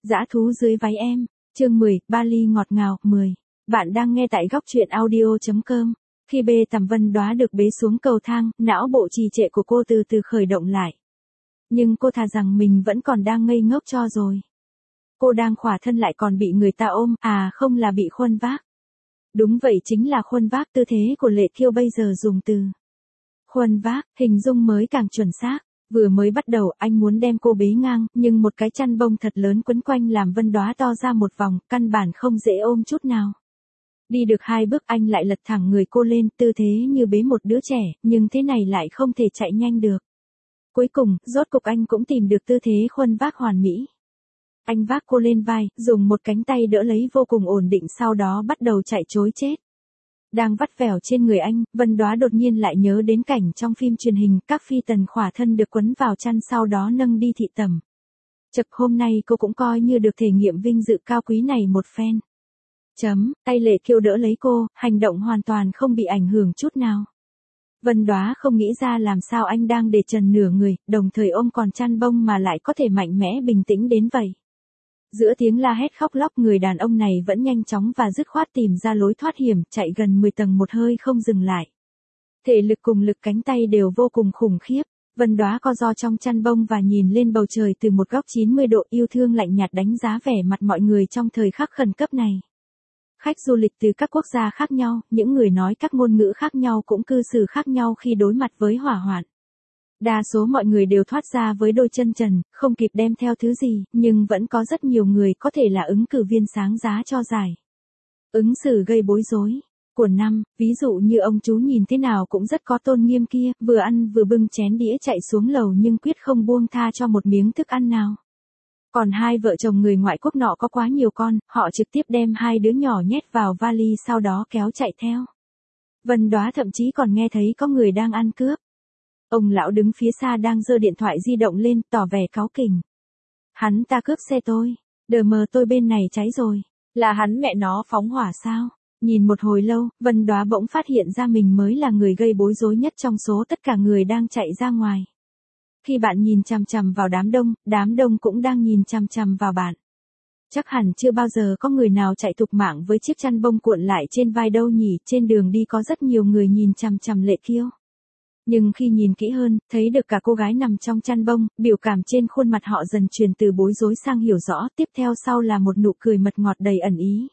Dã thú dưới váy em, chương 10, Bali ngọt ngào, 10. Bạn đang nghe tại góc truyện audio.com. Khi bê tằm Vân Đóa được bế xuống cầu thang, não bộ trì trệ của cô từ từ khởi động lại. Nhưng cô thà rằng mình vẫn còn đang ngây ngốc cho rồi. Cô đang khỏa thân lại còn bị người ta ôm, à không là bị khuân vác. Đúng vậy, chính là khuân vác. Tư thế của Lệ Kiêu bây giờ dùng từ khuân vác, hình dung mới càng chuẩn xác. Vừa mới bắt đầu anh muốn đem cô bế ngang, nhưng một cái chăn bông thật lớn quấn quanh làm Vân Đóa to ra một vòng, căn bản không dễ ôm chút nào. Đi được 2 bước anh lại lật thẳng người cô lên, tư thế như bế một đứa trẻ, nhưng thế này lại không thể chạy nhanh được. Cuối cùng, rốt cục anh cũng tìm được tư thế khuân vác hoàn mỹ. Anh vác cô lên vai, dùng một cánh tay đỡ lấy vô cùng ổn định, sau đó bắt đầu chạy trối chết. Đang vắt vẻo trên người anh, Vân Đóa đột nhiên lại nhớ đến cảnh trong phim truyền hình, các phi tần khỏa thân được quấn vào chăn sau đó nâng đi thị tẩm. Chật, hôm nay cô cũng coi như được thể nghiệm vinh dự cao quý này một phen. Tay Lệ Kiêu đỡ lấy cô, hành động hoàn toàn không bị ảnh hưởng chút nào. Vân Đóa không nghĩ ra làm sao anh đang để trần nửa người, đồng thời ôm còn chăn bông mà lại có thể mạnh mẽ bình tĩnh đến vậy. Giữa tiếng la hét khóc lóc, người đàn ông này vẫn nhanh chóng và dứt khoát tìm ra lối thoát hiểm, chạy gần 10 tầng một hơi không dừng lại. Thể lực cùng lực cánh tay đều vô cùng khủng khiếp. Vân Đóa co ro trong chăn bông và nhìn lên bầu trời từ một góc 90 độ, yêu thương lạnh nhạt đánh giá vẻ mặt mọi người trong thời khắc khẩn cấp này. Khách du lịch từ các quốc gia khác nhau, những người nói các ngôn ngữ khác nhau cũng cư xử khác nhau khi đối mặt với hỏa hoạn. Đa số mọi người đều thoát ra với đôi chân trần, không kịp đem theo thứ gì, nhưng vẫn có rất nhiều người có thể là ứng cử viên sáng giá cho giải ứng xử gây bối rối của năm, ví dụ như ông chú nhìn thế nào cũng rất có tôn nghiêm kia, vừa ăn vừa bưng chén đĩa chạy xuống lầu nhưng quyết không buông tha cho một miếng thức ăn nào. Còn hai vợ chồng người ngoại quốc nọ có quá nhiều con, họ trực tiếp đem 2 đứa nhỏ nhét vào vali sau đó kéo chạy theo. Vân Đóa thậm chí còn nghe thấy có người đang ăn cướp. Ông lão đứng phía xa đang giơ điện thoại di động lên, tỏ vẻ cáu kỉnh. Hắn ta cướp xe tôi, đờ mờ tôi bên này cháy rồi, là hắn mẹ nó phóng hỏa sao? Nhìn một hồi lâu, Vân Đóa bỗng phát hiện ra mình mới là người gây bối rối nhất trong số tất cả người đang chạy ra ngoài. Khi bạn nhìn chằm chằm vào đám đông cũng đang nhìn chằm chằm vào bạn. Chắc hẳn chưa bao giờ có người nào chạy thục mạng với chiếc chăn bông cuộn lại trên vai đâu nhỉ. Trên đường đi có rất nhiều người nhìn chằm chằm Lệ Kiêu. Nhưng khi nhìn kỹ hơn, thấy được cả cô gái nằm trong chăn bông, biểu cảm trên khuôn mặt họ dần chuyển từ bối rối sang hiểu rõ, tiếp theo sau là một nụ cười mật ngọt đầy ẩn ý.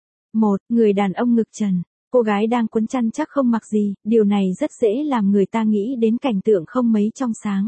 Người đàn ông ngực trần, cô gái đang quấn chăn chắc không mặc gì, điều này rất dễ làm người ta nghĩ đến cảnh tượng không mấy trong sáng.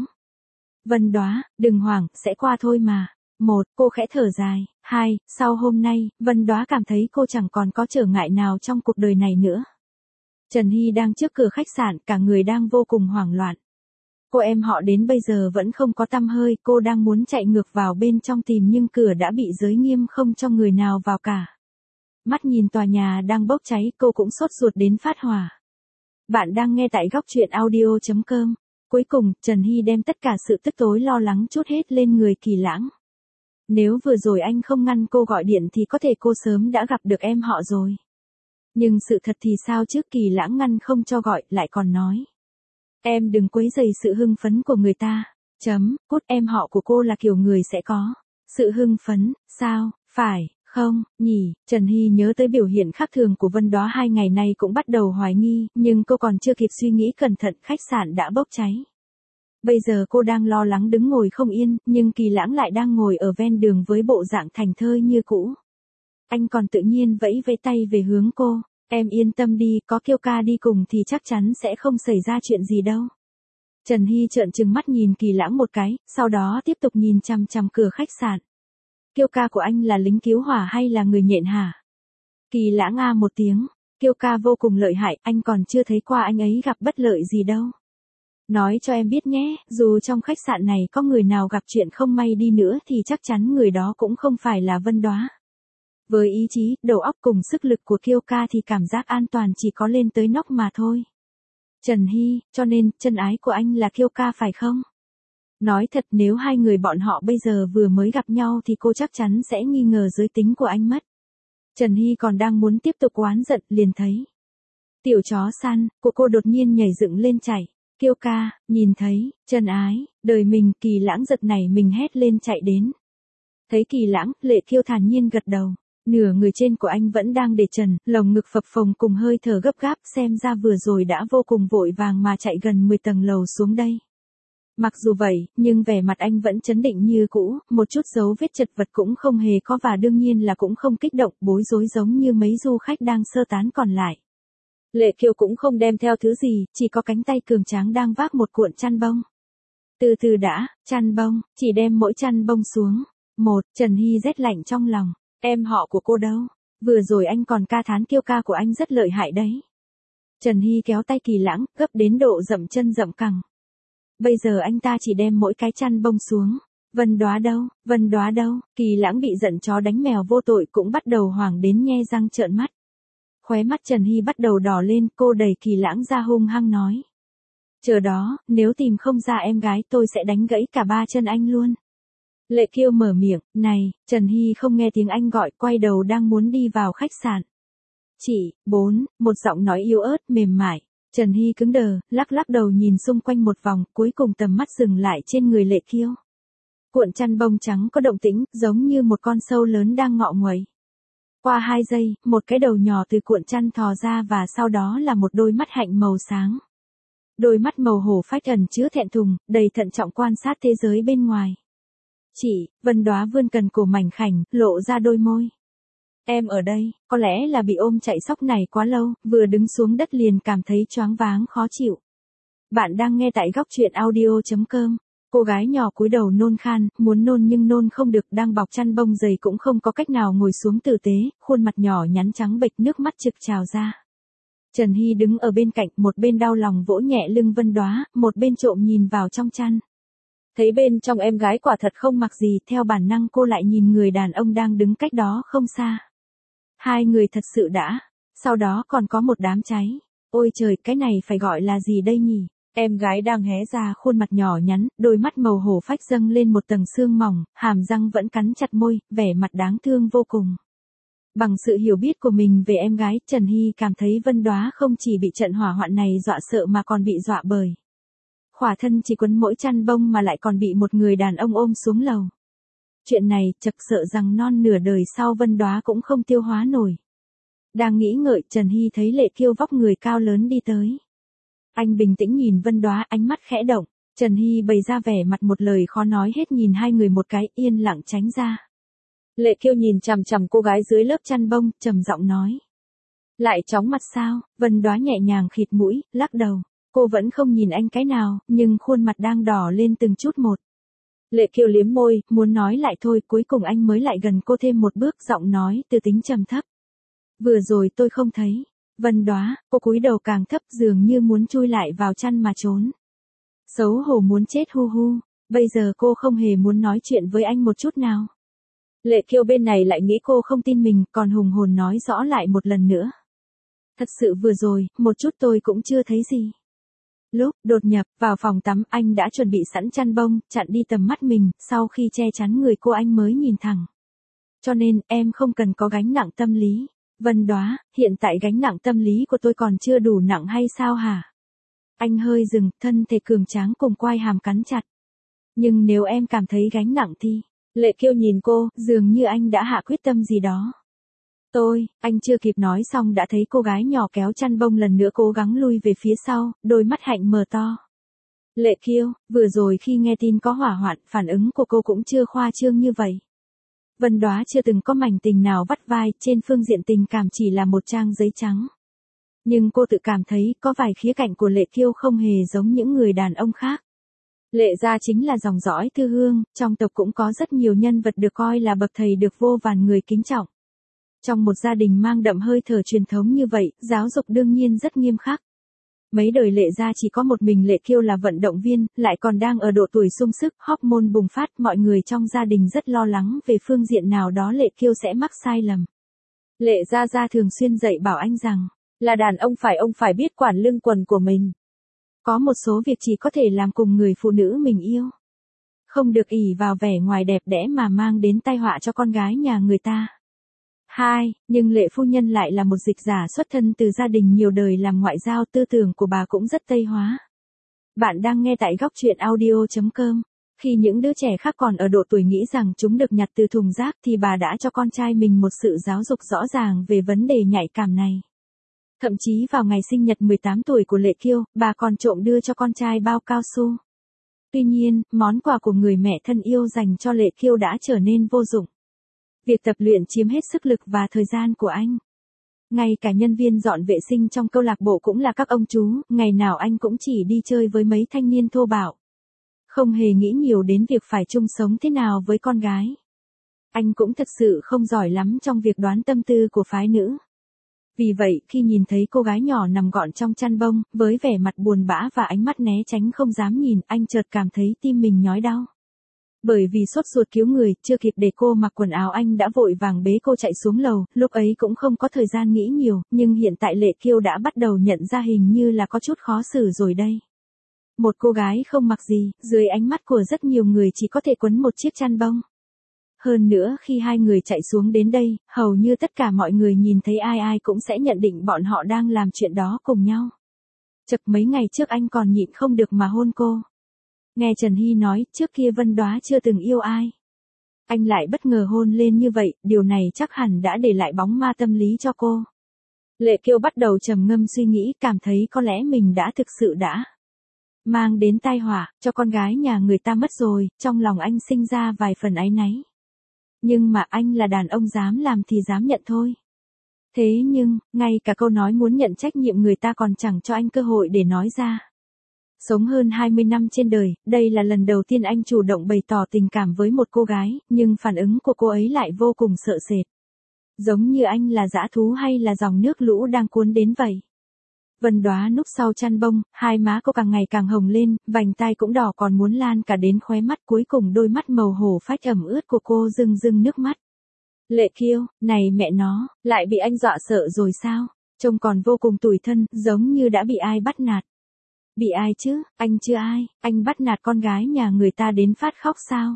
Vân Đóa, đừng hoảng, sẽ qua thôi mà. Cô khẽ thở dài. 2, sau hôm nay, Vân Đóa cảm thấy cô chẳng còn có trở ngại nào trong cuộc đời này nữa. Trần Hy đang trước cửa khách sạn, cả người đang vô cùng hoảng loạn. Cô em họ đến bây giờ vẫn không có tăm hơi, cô đang muốn chạy ngược vào bên trong tìm nhưng cửa đã bị giới nghiêm không cho người nào vào cả. Mắt nhìn tòa nhà đang bốc cháy, cô cũng sốt ruột đến phát hỏa. Bạn đang nghe tại góc truyện audio.com. Cuối cùng, Trần Hy đem tất cả sự tức tối lo lắng trút hết lên người Kỳ Lãng. Nếu vừa rồi anh không ngăn cô gọi điện thì có thể cô sớm đã gặp được em họ rồi. Nhưng sự thật thì sao chứ? Kỳ Lãng ngăn không cho gọi, lại còn nói. Em đừng quấy rầy sự hưng phấn của người ta. Cút, em họ của cô là kiểu người sẽ có sự hưng phấn, sao, phải không, nhỉ? Trần Hy nhớ tới biểu hiện khác thường của Vân Đóa 2 ngày nay cũng bắt đầu hoài nghi, nhưng cô còn chưa kịp suy nghĩ cẩn thận, khách sạn đã bốc cháy. Bây giờ cô đang lo lắng đứng ngồi không yên, nhưng Kỳ Lãng lại đang ngồi ở ven đường với bộ dạng thảnh thơi như cũ. Anh còn tự nhiên vẫy vẫy tay về hướng cô. Em yên tâm đi, có Kiêu ca đi cùng thì chắc chắn sẽ không xảy ra chuyện gì đâu. Trần Hy trợn trừng mắt nhìn Kỳ Lãng một cái, sau đó tiếp tục nhìn chằm chằm cửa khách sạn. Kiêu ca của anh là lính cứu hỏa hay là người nhện hả? Kỳ Lãng a một tiếng. Kiêu ca vô cùng lợi hại, anh còn chưa thấy qua anh ấy gặp bất lợi gì đâu. Nói cho em biết nhé, dù trong khách sạn này có người nào gặp chuyện không may đi nữa thì chắc chắn người đó cũng không phải là Vân Đóa. Với ý chí, đầu óc cùng sức lực của Kiêu ca thì cảm giác an toàn chỉ có lên tới nóc mà thôi. Trần Hy, cho nên, chân ái của anh là Kiêu ca phải không? Nói thật, nếu hai người bọn họ bây giờ vừa mới gặp nhau thì cô chắc chắn sẽ nghi ngờ giới tính của anh mất. Trần Hy còn đang muốn tiếp tục oán giận, liền thấy tiểu chó săn của cô đột nhiên nhảy dựng lên chạy. Kiêu ca, nhìn thấy, chân ái, đời mình. Kỳ Lãng giật nảy mình hét lên chạy đến. Thấy Kỳ Lãng, Lệ Kiêu thản nhiên gật đầu. Nửa người trên của anh vẫn đang để trần, lồng ngực phập phồng cùng hơi thở gấp gáp, xem ra vừa rồi đã vô cùng vội vàng mà chạy gần 10 tầng lầu xuống đây. Mặc dù vậy, nhưng vẻ mặt anh vẫn trấn định như cũ, một chút dấu vết chật vật cũng không hề có và đương nhiên là cũng không kích động, bối rối giống như mấy du khách đang sơ tán còn lại. Lệ Kiều cũng không đem theo thứ gì, chỉ có cánh tay cường tráng đang vác một cuộn chăn bông. Từ từ đã, chăn bông, chỉ đem mỗi chăn bông xuống. Trần Hy rét lạnh trong lòng, em họ của cô đâu? Vừa rồi anh còn ca thán Kiêu ca của anh rất lợi hại đấy. Trần Hy kéo tay Kỳ Lãng, gấp đến độ dậm chân dậm cẳng. Bây giờ anh ta chỉ đem mỗi cái chăn bông xuống. Vân Đóa đâu? Kỳ Lãng bị giận chó đánh mèo vô tội cũng bắt đầu hoảng đến nhe răng trợn mắt. Khóe mắt Trần Hy bắt đầu đỏ lên, cô đẩy Kỳ Lãng ra hung hăng nói. Chờ đó, nếu tìm không ra em gái tôi sẽ đánh gãy cả 3 chân anh luôn. Lệ Kiêu mở miệng, này, Trần Hy không nghe tiếng anh gọi, quay đầu đang muốn đi vào khách sạn. Chị, một giọng nói yếu ớt, mềm mại. Trần Hy cứng đờ, lắc đầu nhìn xung quanh một vòng, cuối cùng tầm mắt dừng lại trên người Lệ Kiêu. Cuộn chăn bông trắng có động tĩnh, giống như một con sâu lớn đang ngọ nguậy. Qua 2 giây, một cái đầu nhỏ từ cuộn chăn thò ra và sau đó là một đôi mắt hạnh màu sáng. Đôi mắt màu hổ phách ẩn chứa thẹn thùng, đầy thận trọng quan sát thế giới bên ngoài. Chị, Vân Đóa vươn cần cổ mảnh khảnh, lộ ra đôi môi. Em ở đây, có lẽ là bị ôm chạy sóc này quá lâu, vừa đứng xuống đất liền cảm thấy choáng váng khó chịu. Bạn đang nghe tại góc truyện audio.com. Cô gái nhỏ cúi đầu nôn khan, muốn nôn nhưng nôn không được, đang bọc chăn bông dày cũng không có cách nào ngồi xuống tử tế, khuôn mặt nhỏ nhắn trắng bệch, nước mắt trực trào ra. Trần Hy đứng ở bên cạnh, một bên đau lòng vỗ nhẹ lưng Vân Đóa, một bên trộm nhìn vào trong chăn. Thấy bên trong em gái quả thật không mặc gì, theo bản năng cô lại nhìn người đàn ông đang đứng cách đó không xa. Hai người thật sự đã, sau đó còn có một đám cháy. Ôi trời, cái này phải gọi là gì đây nhỉ? Em gái đang hé ra khuôn mặt nhỏ nhắn, đôi mắt màu hổ phách dâng lên một tầng sương mỏng, hàm răng vẫn cắn chặt môi, vẻ mặt đáng thương vô cùng. Bằng sự hiểu biết của mình về em gái, Trần Hy cảm thấy Vân Đóa không chỉ bị trận hỏa hoạn này dọa sợ mà còn bị dọa bởi. Khỏa thân chỉ quấn mỗi chăn bông mà lại còn bị một người đàn ông ôm xuống lầu. Chuyện này, chật sợ rằng non nửa đời sau Vân Đóa cũng không tiêu hóa nổi. Đang nghĩ ngợi, Trần Hy thấy Lệ Kiêu vóc người cao lớn đi tới. Anh bình tĩnh nhìn Vân Đóa, ánh mắt khẽ động. Trần Hy bày ra vẻ mặt một lời khó nói hết, nhìn hai người một cái, yên lặng tránh ra. Lệ Kiêu nhìn chằm chằm cô gái dưới lớp chăn bông, trầm giọng nói. Lại chóng mặt sao? Vân Đóa nhẹ nhàng khịt mũi, lắc đầu. Cô vẫn không nhìn anh cái nào, nhưng khuôn mặt đang đỏ lên từng chút một. Lệ Kiêu liếm môi, muốn nói lại thôi, cuối cùng anh mới lại gần cô thêm một bước, giọng nói từ tính trầm thấp. Vừa rồi tôi không thấy. Vân Đóa, cô cúi đầu càng thấp, dường như muốn chui lại vào chăn mà trốn. Xấu hổ muốn chết hu hu, bây giờ cô không hề muốn nói chuyện với anh một chút nào. Lệ Kiêu bên này lại nghĩ cô không tin mình, còn hùng hồn nói rõ lại một lần nữa. Thật sự vừa rồi, một chút tôi cũng chưa thấy gì. Lúc đột nhập vào phòng tắm, anh đã chuẩn bị sẵn chăn bông, chặn đi tầm mắt mình, sau khi che chắn người cô anh mới nhìn thẳng. Cho nên, em không cần có gánh nặng tâm lý. Vân Đóa, hiện tại gánh nặng tâm lý của tôi còn chưa đủ nặng hay sao hả? Anh hơi dừng, thân thể cường tráng cùng quai hàm cắn chặt. Nhưng nếu em cảm thấy gánh nặng thì... Lệ Kiêu nhìn cô, dường như anh đã hạ quyết tâm gì đó. Anh chưa kịp nói xong đã thấy cô gái nhỏ kéo chăn bông lần nữa cố gắng lui về phía sau, đôi mắt hạnh mở to. Lệ Kiêu, vừa rồi khi nghe tin có hỏa hoạn, phản ứng của cô cũng chưa khoa trương như vậy. Vân Đóa chưa từng có mảnh tình nào vắt vai, trên phương diện tình cảm chỉ là một trang giấy trắng. Nhưng cô tự cảm thấy có vài khía cạnh của Lệ Kiêu không hề giống những người đàn ông khác. Lệ gia chính là dòng dõi thư hương, trong tộc cũng có rất nhiều nhân vật được coi là bậc thầy được vô vàn người kính trọng. Trong một gia đình mang đậm hơi thở truyền thống như vậy, giáo dục đương nhiên rất nghiêm khắc. Mấy đời Lệ gia chỉ có một mình Lệ Kiêu là vận động viên, lại còn đang ở độ tuổi sung sức, hormone bùng phát, mọi người trong gia đình rất lo lắng về phương diện nào đó Lệ Kiêu sẽ mắc sai lầm. Lệ gia thường xuyên dạy bảo anh rằng, là đàn ông phải biết quản lương quần của mình. Có một số việc chỉ có thể làm cùng người phụ nữ mình yêu. Không được ỷ vào vẻ ngoài đẹp đẽ mà mang đến tai họa cho con gái nhà người ta. 2. Nhưng Lệ phu nhân lại là một dịch giả xuất thân từ gia đình nhiều đời làm ngoại giao, tư tưởng của bà cũng rất Tây hóa. Bạn đang nghe tại góc truyện audio.com. Khi những đứa trẻ khác còn ở độ tuổi nghĩ rằng chúng được nhặt từ thùng rác thì bà đã cho con trai mình một sự giáo dục rõ ràng về vấn đề nhạy cảm này. Thậm chí vào ngày sinh nhật 18 tuổi của Lệ Kiêu, bà còn trộm đưa cho con trai bao cao su. Tuy nhiên, món quà của người mẹ thân yêu dành cho Lệ Kiêu đã trở nên vô dụng. Việc tập luyện chiếm hết sức lực và thời gian của anh. Ngay cả nhân viên dọn vệ sinh trong câu lạc bộ cũng là các ông chú, ngày nào anh cũng chỉ đi chơi với mấy thanh niên thô bạo. Không hề nghĩ nhiều đến việc phải chung sống thế nào với con gái. Anh cũng thực sự không giỏi lắm trong việc đoán tâm tư của phái nữ. Vì vậy, khi nhìn thấy cô gái nhỏ nằm gọn trong chăn bông, với vẻ mặt buồn bã và ánh mắt né tránh không dám nhìn, anh chợt cảm thấy tim mình nhói đau. Bởi vì sốt ruột cứu người, chưa kịp để cô mặc quần áo anh đã vội vàng bế cô chạy xuống lầu, lúc ấy cũng không có thời gian nghĩ nhiều, nhưng hiện tại Lệ Kiêu đã bắt đầu nhận ra hình như là có chút khó xử rồi đây. Một cô gái không mặc gì, dưới ánh mắt của rất nhiều người chỉ có thể quấn một chiếc chăn bông. Hơn nữa khi hai người chạy xuống đến đây, hầu như tất cả mọi người nhìn thấy ai cũng sẽ nhận định bọn họ đang làm chuyện đó cùng nhau. Chật mấy ngày trước anh còn nhịn không được mà hôn cô. Nghe Trần Hy nói, trước kia Vân Đóa chưa từng yêu ai. Anh lại bất ngờ hôn lên như vậy, điều này chắc hẳn đã để lại bóng ma tâm lý cho cô. Lệ Kiêu bắt đầu trầm ngâm suy nghĩ, cảm thấy có lẽ mình đã thực sự đã mang đến tai họa cho con gái nhà người ta mất rồi, trong lòng anh sinh ra vài phần áy náy. Nhưng mà anh là đàn ông dám làm thì dám nhận thôi. Thế nhưng, ngay cả câu nói muốn nhận trách nhiệm người ta còn chẳng cho anh cơ hội để nói ra. Sống hơn 20 năm trên đời, đây là lần đầu tiên anh chủ động bày tỏ tình cảm với một cô gái, nhưng phản ứng của cô ấy lại vô cùng sợ sệt. Giống như anh là dã thú hay là dòng nước lũ đang cuốn đến vậy. Vân Đóa núp sau chăn bông, hai má cô càng ngày càng hồng lên, vành tai cũng đỏ còn muốn lan cả đến khóe mắt, cuối cùng đôi mắt màu hổ phách ẩm ướt của cô rưng rưng nước mắt. Lệ Kiêu, này mẹ nó, lại bị anh dọa sợ rồi sao? Trông còn vô cùng tủi thân, giống như đã bị ai bắt nạt. Bị ai chứ, anh chưa ai, anh bắt nạt con gái nhà người ta đến phát khóc sao?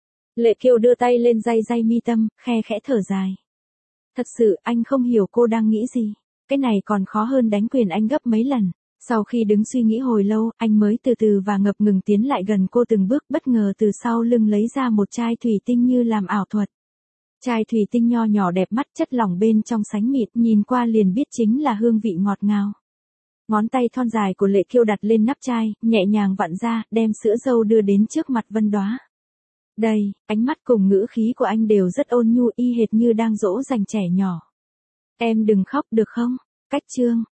Lệ Kiêu đưa tay lên day mi tâm, khe khẽ thở dài. Thật sự anh không hiểu cô đang nghĩ gì. Cái này còn khó hơn đánh quyền anh gấp mấy lần. Sau khi đứng suy nghĩ hồi lâu, anh mới từ từ và ngập ngừng tiến lại gần cô từng bước, bất ngờ từ sau lưng lấy ra một chai thủy tinh như làm ảo thuật. Chai thủy tinh nho nhỏ đẹp mắt, chất lỏng bên trong sánh mịn, nhìn qua liền biết chính là hương vị ngọt ngào. Ngón tay thon dài của Lệ Kiêu đặt lên nắp chai, nhẹ nhàng vặn ra, đem sữa dâu đưa đến trước mặt Vân Đóa. Đây, ánh mắt cùng ngữ khí của anh đều rất ôn nhu, y hệt như đang dỗ dành trẻ nhỏ. Em đừng khóc được không? Cách chương.